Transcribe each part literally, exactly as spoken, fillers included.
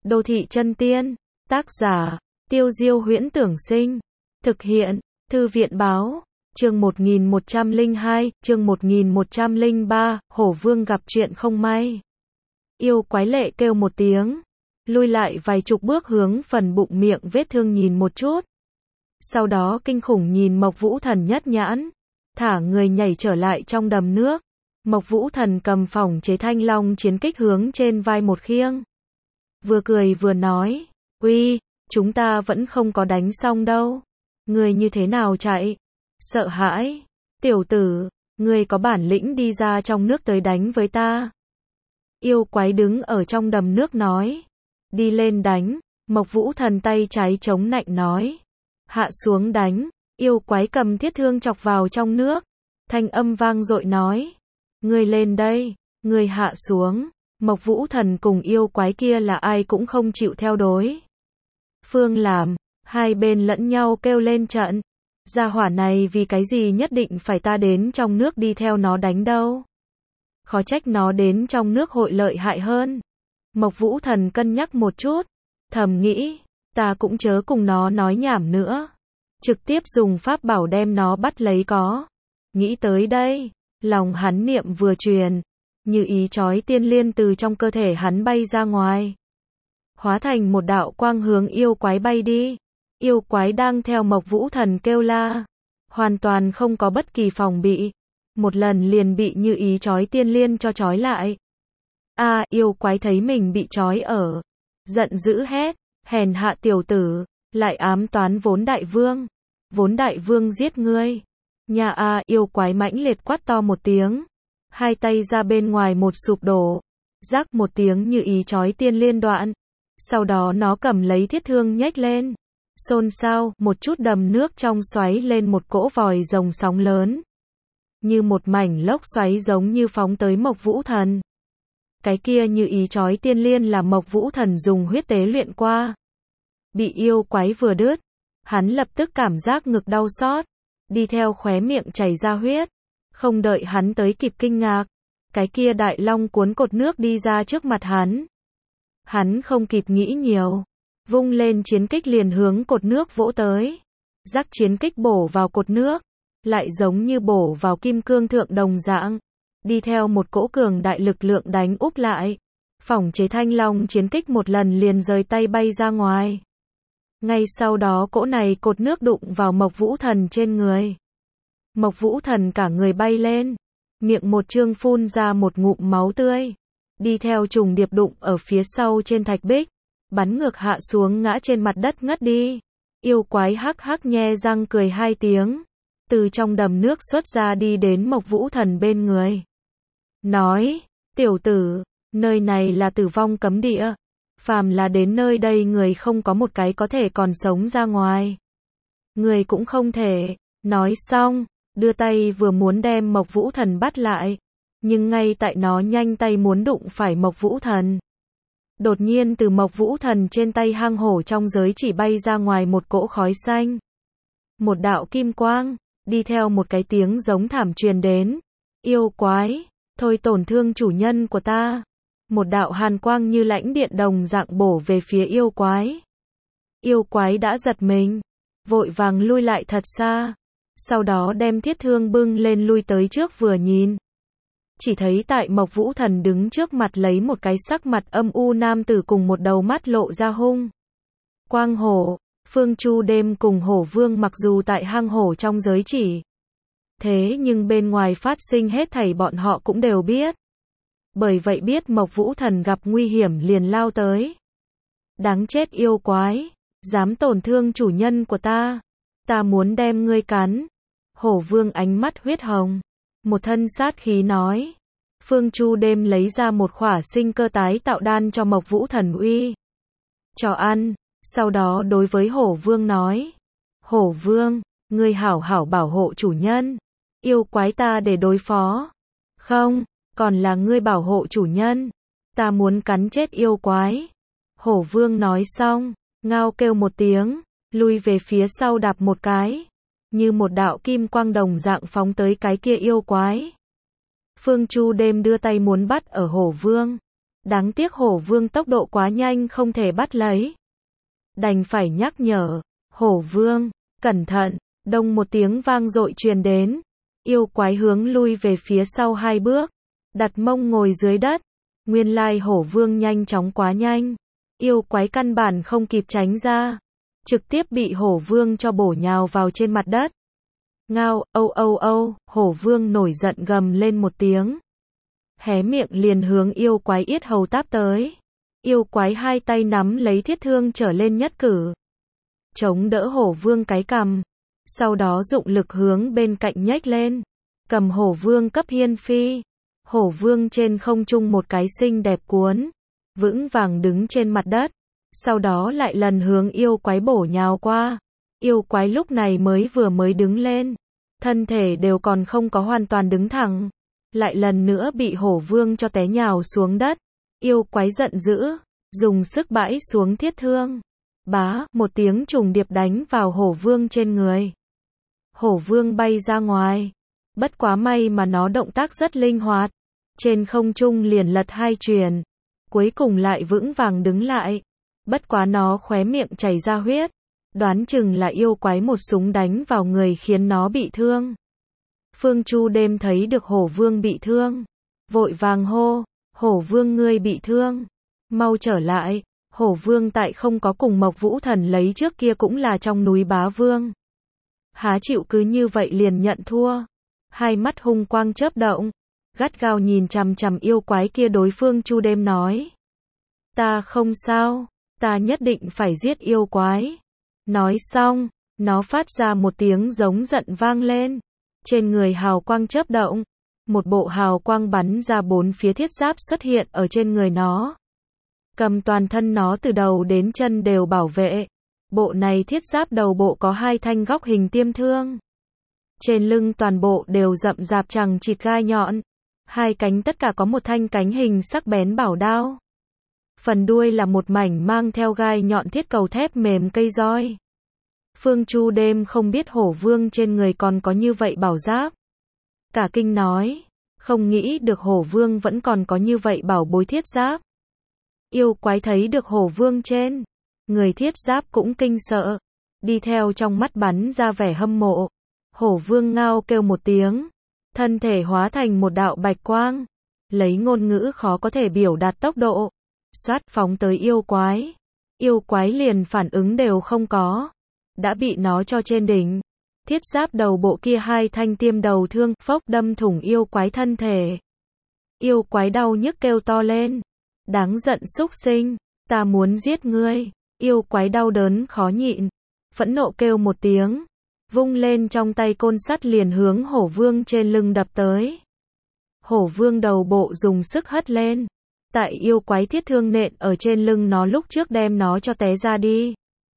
Đô thị chân tiên, tác giả, Tiêu Diêu Huyễn Tưởng Sinh, thực hiện, Thư viện Báo, chương một nghìn một trăm lẻ hai, chương một nghìn một trăm lẻ ba, Hổ Vương gặp chuyện không may. Yêu quái lệ kêu một tiếng, lui lại vài chục bước hướng phần bụng miệng vết thương nhìn một chút. Sau đó kinh khủng nhìn Mộc Vũ Thần nhất nhãn, thả người nhảy trở lại trong đầm nước. Mộc Vũ Thần cầm phỏng chế thanh long chiến kích hướng trên vai một khiêng. Vừa cười vừa nói, uy, chúng ta vẫn không có đánh xong đâu. Người như thế nào chạy? Sợ hãi. Tiểu tử, người có bản lĩnh đi ra trong nước tới đánh với ta. Yêu quái đứng ở trong đầm nước nói. Đi lên đánh. Mộc Vũ Thần tay trái chống nạnh nói. Hạ xuống đánh. Yêu quái cầm thiết thương chọc vào trong nước. Thanh âm vang dội nói. Người lên đây, người hạ xuống. Mộc Vũ Thần cùng yêu quái kia là ai cũng không chịu theo đối phương làm, hai bên lẫn nhau kêu lên trận. Gia hỏa này vì cái gì nhất định phải ta đến trong nước đi theo nó đánh đâu. Khó trách nó đến trong nước hội lợi hại hơn. Mộc Vũ Thần cân nhắc một chút, thầm nghĩ, ta cũng chớ cùng nó nói nhảm nữa. Trực tiếp dùng pháp bảo đem nó bắt lấy có. Nghĩ tới đây, lòng hắn niệm vừa truyền. Như ý chói tiên liên từ trong cơ thể hắn bay ra ngoài. Hóa thành một đạo quang hướng yêu quái bay đi. Yêu quái đang theo Mộc Vũ Thần kêu la. Hoàn toàn không có bất kỳ phòng bị. Một lần liền bị như ý chói tiên liên cho chói lại. A à, yêu quái thấy mình bị chói ở. Giận dữ hét. Hèn hạ tiểu tử. Lại ám toán vốn đại vương. Vốn đại vương giết ngươi. Nhà a à, yêu quái mãnh liệt quát to một tiếng. Hai tay ra bên ngoài một sụp đổ. Rắc một tiếng như ý chói tiên liên đoạn. Sau đó nó cầm lấy thiết thương nhếch lên. Xôn xao, một chút đầm nước trong xoáy lên một cỗ vòi rồng sóng lớn. Như một mảnh lốc xoáy giống như phóng tới Mộc Vũ Thần. Cái kia như ý chói tiên liên là Mộc Vũ Thần dùng huyết tế luyện qua. Bị yêu quái vừa đứt. Hắn lập tức cảm giác ngực đau xót. Đi theo khóe miệng chảy ra huyết. Không đợi hắn tới kịp kinh ngạc, cái kia đại long cuốn cột nước đi ra trước mặt hắn. Hắn không kịp nghĩ nhiều, vung lên chiến kích liền hướng cột nước vỗ tới. Rắc chiến kích bổ vào cột nước, lại giống như bổ vào kim cương thượng đồng dạng, đi theo một cỗ cường đại lực lượng đánh úp lại. Phỏng chế thanh long chiến kích một lần liền rời tay bay ra ngoài. Ngay sau đó cỗ này cột nước đụng vào Mộc Vũ Thần trên người. Mộc Vũ Thần cả người bay lên, miệng một trương phun ra một ngụm máu tươi, đi theo trùng điệp đụng ở phía sau trên thạch bích, bắn ngược hạ xuống ngã trên mặt đất ngất đi. Yêu quái hắc hắc nhe răng cười hai tiếng, từ trong đầm nước xuất ra đi đến Mộc Vũ Thần bên người. Nói, tiểu tử, nơi này là tử vong cấm địa, phàm là đến nơi đây người không có một cái có thể còn sống ra ngoài. Người cũng không thể. Nói xong, đưa tay vừa muốn đem Mộc Vũ Thần bắt lại, nhưng ngay tại nó nhanh tay muốn đụng phải Mộc Vũ Thần. Đột nhiên từ Mộc Vũ Thần trên tay hang hổ trong giới chỉ bay ra ngoài một cỗ khói xanh. Một đạo kim quang, đi theo một cái tiếng giống thảm truyền đến. Yêu quái, thôi tổn thương chủ nhân của ta. Một đạo hàn quang như lãnh điện đồng dạng bổ về phía yêu quái. Yêu quái đã giật mình, vội vàng lui lại thật xa. Sau đó đem thiết thương bưng lên lui tới trước vừa nhìn. Chỉ thấy tại Mộc Vũ Thần đứng trước mặt lấy một cái sắc mặt âm u nam tử cùng một đầu mắt lộ ra hung quang hổ. Phương Chu Đêm cùng Hổ Vương mặc dù tại hang hổ trong giới chỉ. Thế nhưng bên ngoài phát sinh hết thảy bọn họ cũng đều biết. Bởi vậy biết Mộc Vũ Thần gặp nguy hiểm liền lao tới. Đáng chết yêu quái, dám tổn thương chủ nhân của ta. Ta muốn đem ngươi cắn. Hổ Vương ánh mắt huyết hồng, một thân sát khí nói. Phương Chu Đêm lấy ra một khỏa sinh cơ tái tạo đan cho Mộc Vũ Thần uy cho ăn, sau đó đối với Hổ Vương nói. Hổ Vương, ngươi hảo hảo bảo hộ chủ nhân. Yêu quái ta để đối phó. Không, còn là ngươi bảo hộ chủ nhân. Ta muốn cắn chết yêu quái. Hổ Vương nói xong, ngao kêu một tiếng. Lui về phía sau đạp một cái, như một đạo kim quang đồng dạng phóng tới cái kia yêu quái. Phương Chu Đêm đưa tay muốn bắt ở Hổ Vương, Đáng tiếc hổ vương tốc độ quá nhanh không thể bắt lấy. Đành phải nhắc nhở, hổ vương, cẩn thận, đông một tiếng vang dội truyền đến. Yêu quái hướng lui về phía sau hai bước, đặt mông ngồi dưới đất. Nguyên lai hổ vương nhanh chóng quá nhanh. Yêu quái căn bản không kịp tránh ra. Trực tiếp bị hổ vương cho bổ nhào vào trên mặt đất. Ngao, âu âu âu, hổ vương nổi giận gầm lên một tiếng. Hé miệng liền hướng yêu quái yết hầu táp tới. Yêu quái hai tay nắm lấy thiết thương trở lên nhất cử. Chống đỡ hổ vương cái cằm. Sau đó dụng lực hướng bên cạnh nhếch lên. Cầm hổ vương cấp hiên phi. Hổ vương trên không trung một cái xinh đẹp cuốn. Vững vàng đứng trên mặt đất. Sau đó lại lần hướng yêu quái bổ nhào qua. Yêu quái lúc này mới vừa mới đứng lên. Thân thể đều còn không có hoàn toàn đứng thẳng. Lại lần nữa bị hổ vương cho té nhào xuống đất. Yêu quái giận dữ. Dùng sức bãi xuống thiết thương. Bá, một tiếng trùng điệp đánh vào hổ vương trên người. Hổ vương bay ra ngoài. Bất quá may mà nó động tác rất linh hoạt. Trên không trung liền lật hai chuyển. Cuối cùng lại vững vàng đứng lại. Bất quá nó khóe miệng chảy ra huyết. Đoán chừng là yêu quái một súng đánh vào người khiến nó bị thương. Phương Chu Đêm thấy được hổ vương bị thương. Vội vàng hô, hổ vương ngươi bị thương. Mau trở lại, hổ vương tại không có cùng Mộc Vũ Thần lấy trước kia cũng là trong núi bá vương. Há chịu cứ như vậy liền nhận thua. Hai mắt hung quang chớp động. Gắt gao nhìn chằm chằm yêu quái kia đối phương Chu Đêm nói. Ta không sao, ta nhất định phải giết yêu quái. Nói xong, nó phát ra một tiếng giống giận vang lên. Trên người hào quang chớp động. Một bộ hào quang bắn ra bốn phía thiết giáp xuất hiện ở trên người nó. Cầm toàn thân nó từ đầu đến chân đều bảo vệ. Bộ này thiết giáp đầu bộ có hai thanh góc hình tiêm thương. Trên lưng toàn bộ đều rậm rạp chằng chịt gai nhọn. Hai cánh tất cả có một thanh cánh hình sắc bén bảo đao. Phần đuôi là một mảnh mang theo gai nhọn thiết cầu thép mềm cây roi. Phương Chu Đêm không biết hổ vương trên người còn có như vậy bảo giáp. Cả kinh nói, không nghĩ được hổ vương vẫn còn có như vậy bảo bối thiết giáp. Yêu quái thấy được hổ vương trên người thiết giáp cũng kinh sợ. Đi theo trong mắt bắn ra vẻ hâm mộ. Hổ vương ngao kêu một tiếng. Thân thể hóa thành một đạo bạch quang. Lấy ngôn ngữ khó có thể biểu đạt tốc độ. Xoát phóng tới yêu quái. Yêu quái liền phản ứng đều không có. Đã bị nó cho trên đỉnh. Thiết giáp đầu bộ kia hai thanh tiêm đầu thương phốc đâm thủng yêu quái thân thể. Yêu quái đau nhức kêu to lên. Đáng giận súc sinh. Ta muốn giết ngươi. Yêu quái đau đớn khó nhịn. Phẫn nộ kêu một tiếng. Vung lên trong tay côn sắt liền hướng hổ vương trên lưng đập tới. Hổ vương đầu bộ dùng sức hất lên. Tại yêu quái thiết thương nện ở trên lưng nó lúc trước đem nó cho té ra đi.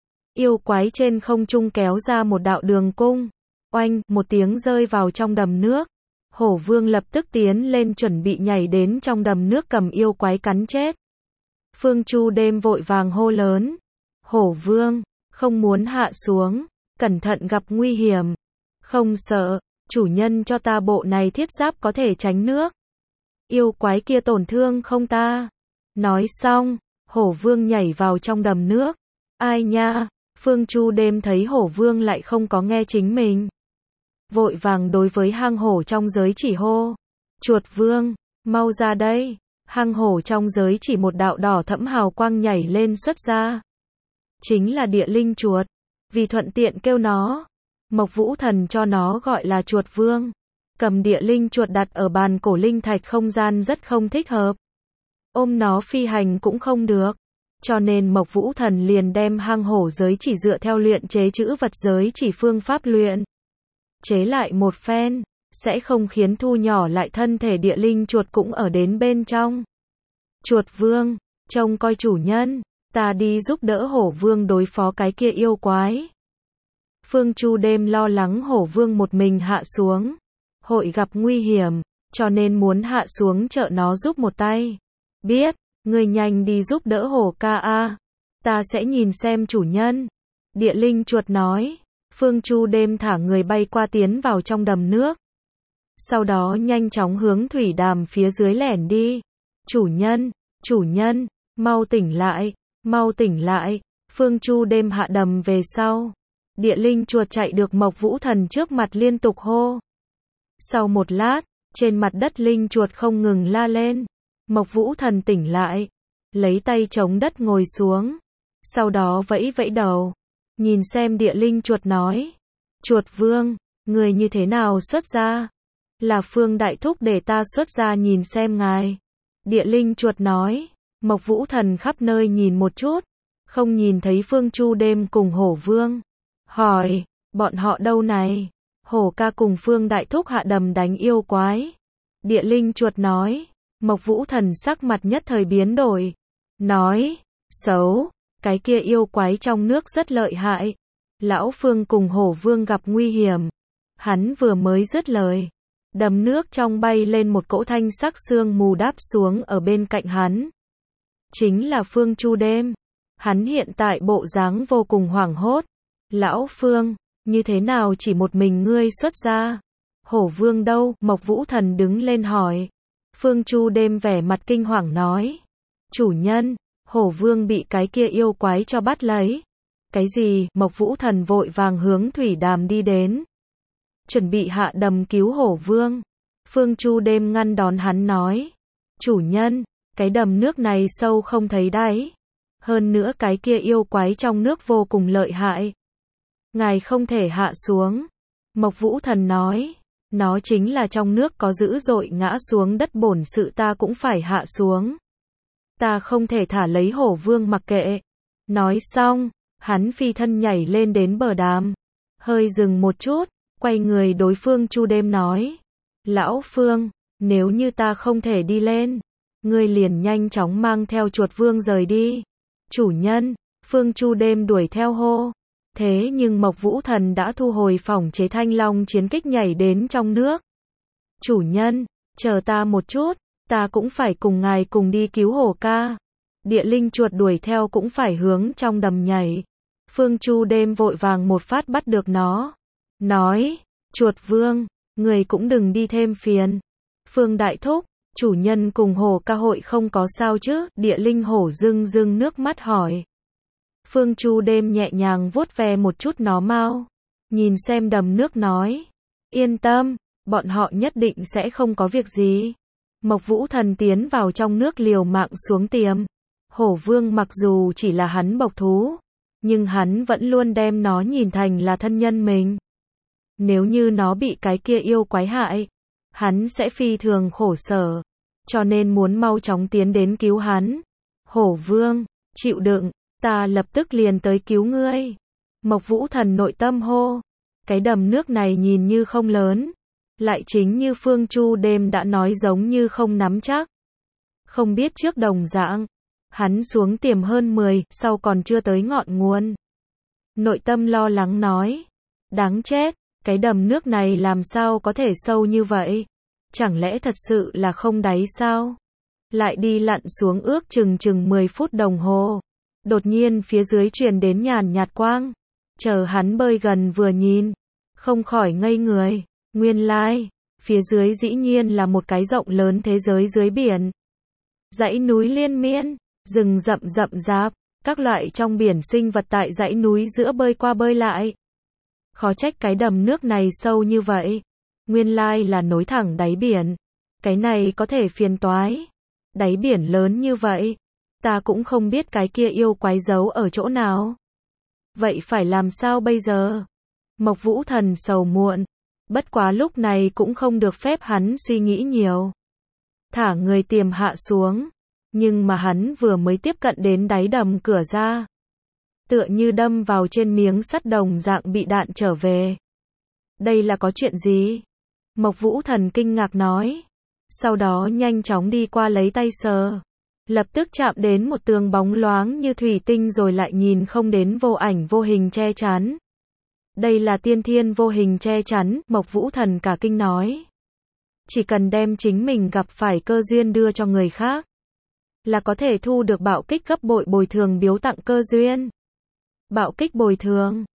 Yêu quái trên không trung kéo ra một đạo đường cung. Oanh, một tiếng rơi vào trong đầm nước. Hổ vương lập tức tiến lên chuẩn bị nhảy đến trong đầm nước cầm yêu quái cắn chết. Phương Chu Đêm vội vàng hô lớn. Hổ vương, không muốn hạ xuống. Cẩn thận gặp nguy hiểm. Không sợ, chủ nhân cho ta bộ này thiết giáp có thể tránh nước. Yêu quái kia tổn thương không ta. Nói xong, hổ vương nhảy vào trong đầm nước. Ai nha, Phương Chu Đêm thấy hổ vương lại không có nghe chính mình. Vội vàng đối với hang hổ trong giới chỉ hô. Chuột vương, mau ra đây. Hang hổ trong giới chỉ một đạo đỏ thẫm hào quang nhảy lên xuất ra. Chính là địa linh chuột. Vì thuận tiện kêu nó, Mộc Vũ Thần cho nó gọi là chuột vương. Cầm địa linh chuột đặt ở bàn cổ linh thạch không gian rất không thích hợp. Ôm nó phi hành cũng không được. Cho nên Mộc Vũ Thần liền đem hang hổ giới chỉ dựa theo luyện chế chữ vật giới chỉ phương pháp luyện chế lại một phen, sẽ không khiến thu nhỏ lại thân thể địa linh chuột cũng ở đến bên trong. Chuột vương, trông coi chủ nhân. Ta đi giúp đỡ hổ vương đối phó cái kia yêu quái. Phương Chu Đêm lo lắng hổ vương một mình hạ xuống. Hội gặp nguy hiểm, cho nên muốn hạ xuống trợ nó giúp một tay. Biết, ngươi nhanh đi giúp đỡ hổ ca a. Ta sẽ nhìn xem chủ nhân. Địa linh chuột nói. Phương Chu Đêm thả người bay qua tiến vào trong đầm nước. Sau đó nhanh chóng hướng thủy đàm phía dưới lẻn đi. Chủ nhân, Chủ nhân, mau tỉnh lại, mau tỉnh lại. Phương Chu đêm hạ đầm về sau. Địa linh chuột chạy được Mộc Vũ Thần trước mặt liên tục hô. Sau một lát, trên mặt đất linh chuột không ngừng la lên. Mộc Vũ Thần tỉnh lại, lấy tay chống đất ngồi xuống. Sau đó vẫy vẫy đầu, nhìn xem địa linh chuột nói. Chuột vương, người như thế nào xuất gia? Là Phương Đại Thúc để ta xuất gia nhìn xem ngài. Địa linh chuột nói. Mộc Vũ Thần khắp nơi nhìn một chút, không nhìn thấy Phương Chu đêm cùng Hổ Vương. Hỏi, bọn họ đâu này? Hổ ca cùng Phương Đại Thúc hạ đầm đánh yêu quái. Địa linh chuột nói. Mộc Vũ Thần sắc mặt nhất thời biến đổi. Nói, xấu, cái kia yêu quái trong nước rất lợi hại. Lão Phương cùng Hổ Vương gặp nguy hiểm. Hắn vừa mới dứt lời, đầm nước trong bay lên một cỗ thanh sắc sương mù đáp xuống ở bên cạnh hắn. Chính là Phương Chu đêm. Hắn hiện tại bộ dáng vô cùng hoảng hốt. Lão Phương, như thế nào chỉ một mình ngươi xuất gia? Hổ Vương đâu? Mộc Vũ Thần đứng lên hỏi. Phương Chu đêm vẻ mặt kinh hoàng nói. Chủ nhân, Hổ Vương bị cái kia yêu quái cho bắt lấy. Cái gì? Mộc Vũ Thần vội vàng hướng thủy đàm đi đến. Chuẩn bị hạ đầm cứu Hổ Vương. Phương Chu đêm ngăn đón hắn nói. Chủ nhân, cái đầm nước này sâu không thấy đáy. Hơn nữa cái kia yêu quái trong nước vô cùng lợi hại. Ngài không thể hạ xuống. Mộc Vũ Thần nói. Nó chính là trong nước có dữ dội ngã xuống đất bổn sự ta cũng phải hạ xuống. Ta không thể thả lấy Hổ Vương mặc kệ. Nói xong, hắn phi thân nhảy lên đến bờ đàm. Hơi dừng một chút, quay người đối Phương Chu đêm nói. Lão Phương, nếu như ta không thể đi lên, ngươi liền nhanh chóng mang theo chuột vương rời đi. Chủ nhân, Phương Chu đêm đuổi theo hô. Thế nhưng Mộc Vũ Thần đã thu hồi phỏng chế thanh long chiến kích nhảy đến trong nước. Chủ nhân, chờ ta một chút, ta cũng phải cùng ngài cùng đi cứu Hổ ca. Địa linh chuột đuổi theo cũng phải hướng trong đầm nhảy. Phương Chu đêm vội vàng một phát bắt được nó. Nói, chuột vương, người cũng đừng đi thêm phiền. Phương Đại Thúc, chủ nhân cùng Hổ ca hội không có sao chứ? Địa linh hổ rưng rưng nước mắt hỏi. Phương Chu đêm nhẹ nhàng vuốt ve một chút nó mau. Nhìn xem đầm nước nói. Yên tâm, bọn họ nhất định sẽ không có việc gì. Mộc Vũ Thần tiến vào trong nước liều mạng xuống tiềm. Hổ Vương mặc dù chỉ là hắn bộc thú, nhưng hắn vẫn luôn đem nó nhìn thành là thân nhân mình. Nếu như nó bị cái kia yêu quái hại, hắn sẽ phi thường khổ sở, cho nên muốn mau chóng tiến đến cứu hắn. Hổ Vương, chịu đựng, ta lập tức liền tới cứu ngươi. Mộc Vũ Thần nội tâm hô. Cái đầm nước này nhìn như không lớn, lại chính như Phương Chu đêm đã nói giống như không nắm chắc. Không biết trước đồng dạng, hắn xuống tiềm hơn mười, sau còn chưa tới ngọn nguồn. Nội tâm lo lắng nói. Đáng chết, cái đầm nước này làm sao có thể sâu như vậy? Chẳng lẽ thật sự là không đáy sao? Lại đi lặn xuống ước chừng chừng mười phút đồng hồ. Đột nhiên phía dưới truyền đến nhàn nhạt quang. Chờ hắn bơi gần vừa nhìn, không khỏi ngây người. Nguyên lai, phía dưới dĩ nhiên là một cái rộng lớn thế giới dưới biển. Dãy núi liên miên, rừng rậm rậm rạp, các loại trong biển sinh vật tại dãy núi giữa bơi qua bơi lại. Khó trách cái đầm nước này sâu như vậy. Nguyên lai là nối thẳng đáy biển. Cái này có thể phiền toái. Đáy biển lớn như vậy, ta cũng không biết cái kia yêu quái giấu ở chỗ nào. Vậy phải làm sao bây giờ? Mộc Vũ Thần sầu muộn. Bất quá lúc này cũng không được phép hắn suy nghĩ nhiều. Thả người tiềm hạ xuống. Nhưng mà hắn vừa mới tiếp cận đến đáy đầm cửa ra. Tựa như đâm vào trên miếng sắt đồng dạng bị đạn trở về. Đây là có chuyện gì? Mộc Vũ Thần kinh ngạc nói. Sau đó nhanh chóng đi qua lấy tay sờ. Lập tức chạm đến một tường bóng loáng như thủy tinh rồi lại nhìn không đến vô ảnh vô hình che chắn. Đây là tiên thiên vô hình che chắn, Mộc Vũ Thần cả kinh nói. Chỉ cần đem chính mình gặp phải cơ duyên đưa cho người khác, là có thể thu được bạo kích gấp bội bồi thường biếu tặng cơ duyên. Bạo kích bồi thường.